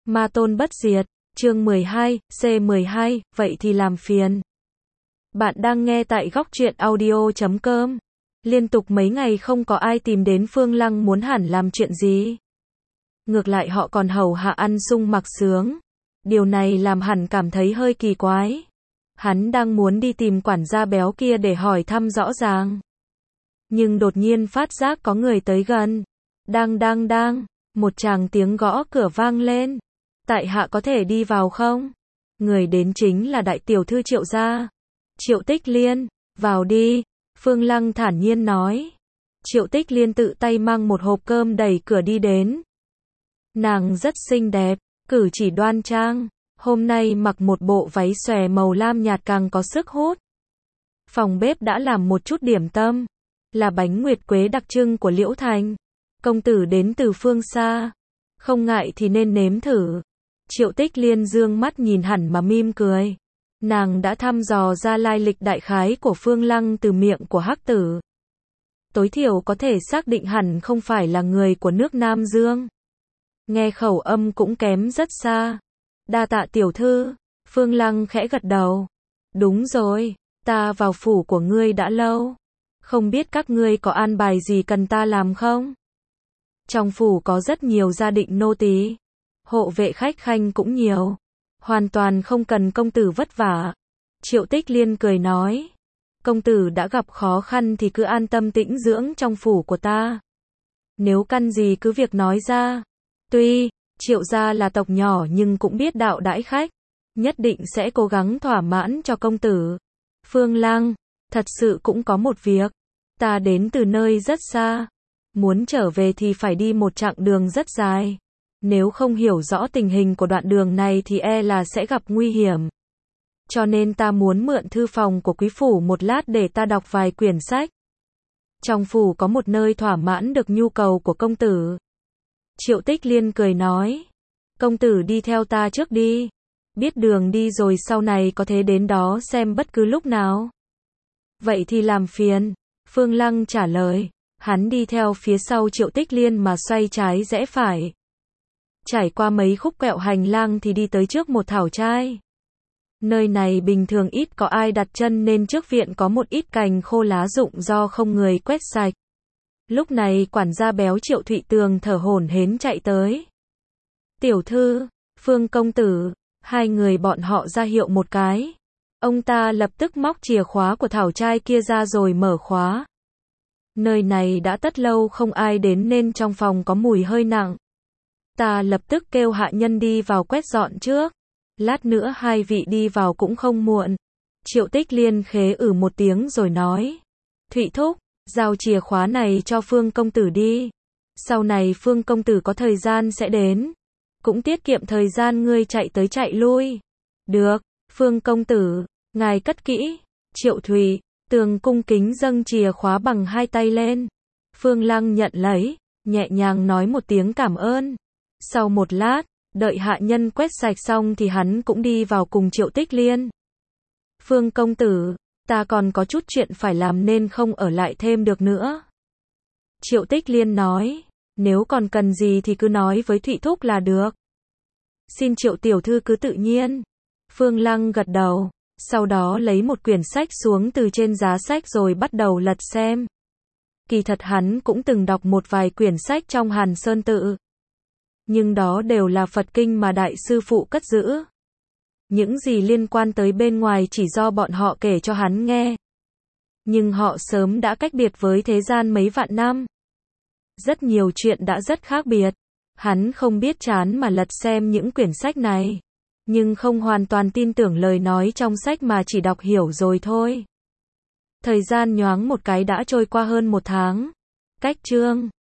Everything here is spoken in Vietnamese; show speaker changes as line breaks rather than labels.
Ma tôn bất diệt, chương 12, C12, vậy thì làm phiền. Bạn đang nghe tại góc truyện audio.com. Liên tục mấy ngày không có ai tìm đến Phương Lăng muốn hẳn làm chuyện gì. Ngược lại họ còn hầu hạ ăn sung mặc sướng. Điều này làm hẳn cảm thấy hơi kỳ quái. Hắn đang muốn đi tìm quản gia béo kia để hỏi thăm rõ ràng. Nhưng đột nhiên phát giác có người tới gần. Đang, một tràng tiếng gõ cửa vang lên. Tại hạ có thể đi vào không? Người đến chính là đại tiểu thư Triệu gia. Triệu Tích Liên, vào đi, Phương Lăng thản nhiên nói. Triệu Tích Liên tự tay mang một hộp cơm đẩy cửa đi đến. Nàng rất xinh đẹp, cử chỉ đoan trang, hôm nay mặc một bộ váy xòe màu lam nhạt càng có sức hút. Phòng bếp đã làm một chút điểm tâm, là bánh nguyệt quế đặc trưng của Liễu Thành. Công tử đến từ phương xa, không ngại thì nên nếm thử. Triệu Tích Liên dương mắt nhìn hẳn mà mỉm cười. Nàng đã thăm dò ra lai lịch đại khái của Phương Lăng từ miệng của Hắc Tử. Tối thiểu có thể xác định hẳn không phải là người của nước Nam Dương. Nghe khẩu âm cũng kém rất xa. Đa tạ tiểu thư, Phương Lăng khẽ gật đầu. Đúng rồi, ta vào phủ của ngươi đã lâu. Không biết các ngươi có an bài gì cần ta làm không? Trong phủ có rất nhiều gia định nô tỳ, hộ vệ khách khanh cũng nhiều. Hoàn toàn không cần công tử vất vả. Triệu Tích Liên cười nói. Công tử đã gặp khó khăn thì cứ an tâm tĩnh dưỡng trong phủ của ta. Nếu căn gì cứ việc nói ra. Tuy, Triệu gia là tộc nhỏ nhưng cũng biết đạo đãi khách. Nhất định sẽ cố gắng thỏa mãn cho công tử. Phương Lăng, thật sự cũng có một việc. Ta đến từ nơi rất xa. Muốn trở về thì phải đi một chặng đường rất dài. Nếu không hiểu rõ tình hình của đoạn đường này thì e là sẽ gặp nguy hiểm. Cho nên ta muốn mượn thư phòng của quý phủ một lát để ta đọc vài quyển sách. Trong phủ có một nơi thỏa mãn được nhu cầu của công tử. Triệu Tích Liên cười nói. Công tử đi theo ta trước đi. Biết đường đi rồi sau này có thể đến đó xem bất cứ lúc nào. Vậy thì làm phiền. Phương Lăng trả lời. Hắn đi theo phía sau Triệu Tích Liên mà xoay trái rẽ phải. Trải qua mấy khúc quẹo hành lang thì đi tới trước một thảo trai. Nơi này bình thường ít có ai đặt chân nên trước viện có một ít cành khô lá rụng do không người quét sạch. Lúc này quản gia béo Triệu Thụy Tường thở hổn hển chạy tới. Tiểu thư, Phương công tử, hai người bọn họ ra hiệu một cái. Ông ta lập tức móc chìa khóa của thảo trai kia ra rồi mở khóa. Nơi này đã rất lâu không ai đến nên trong phòng có mùi hơi nặng. Ta lập tức kêu hạ nhân đi vào quét dọn trước. Lát nữa hai vị đi vào cũng không muộn. Triệu Tích Liên khế một tiếng rồi nói. Thụy thúc, giao chìa khóa này cho Phương công tử đi. Sau này Phương công tử có thời gian sẽ đến. Cũng tiết kiệm thời gian ngươi chạy tới chạy lui. Được, Phương công tử, ngài cất kỹ. Triệu Thụy Tường cung kính dâng chìa khóa bằng hai tay lên. Phương Lăng nhận lấy, nhẹ nhàng nói một tiếng cảm ơn. Sau một lát, đợi hạ nhân quét sạch xong thì hắn cũng đi vào cùng Triệu Tích Liên. Phương công tử, ta còn có chút chuyện phải làm nên không ở lại thêm được nữa. Triệu Tích Liên nói, nếu còn cần gì thì cứ nói với Thụy thúc là được. Xin Triệu tiểu thư cứ tự nhiên. Phương Lăng gật đầu, sau đó lấy một quyển sách xuống từ trên giá sách rồi bắt đầu lật xem. Kỳ thật hắn cũng từng đọc một vài quyển sách trong Hàn Sơn Tự. Nhưng đó đều là Phật kinh mà đại sư phụ cất giữ. Những gì liên quan tới bên ngoài chỉ do bọn họ kể cho hắn nghe. Nhưng họ sớm đã cách biệt với thế gian mấy vạn năm. Rất nhiều chuyện đã rất khác biệt. Hắn không biết chán mà lật xem những quyển sách này. Nhưng không hoàn toàn tin tưởng lời nói trong sách mà chỉ đọc hiểu rồi thôi. Thời gian nhoáng một cái đã trôi qua hơn một tháng. Cách chương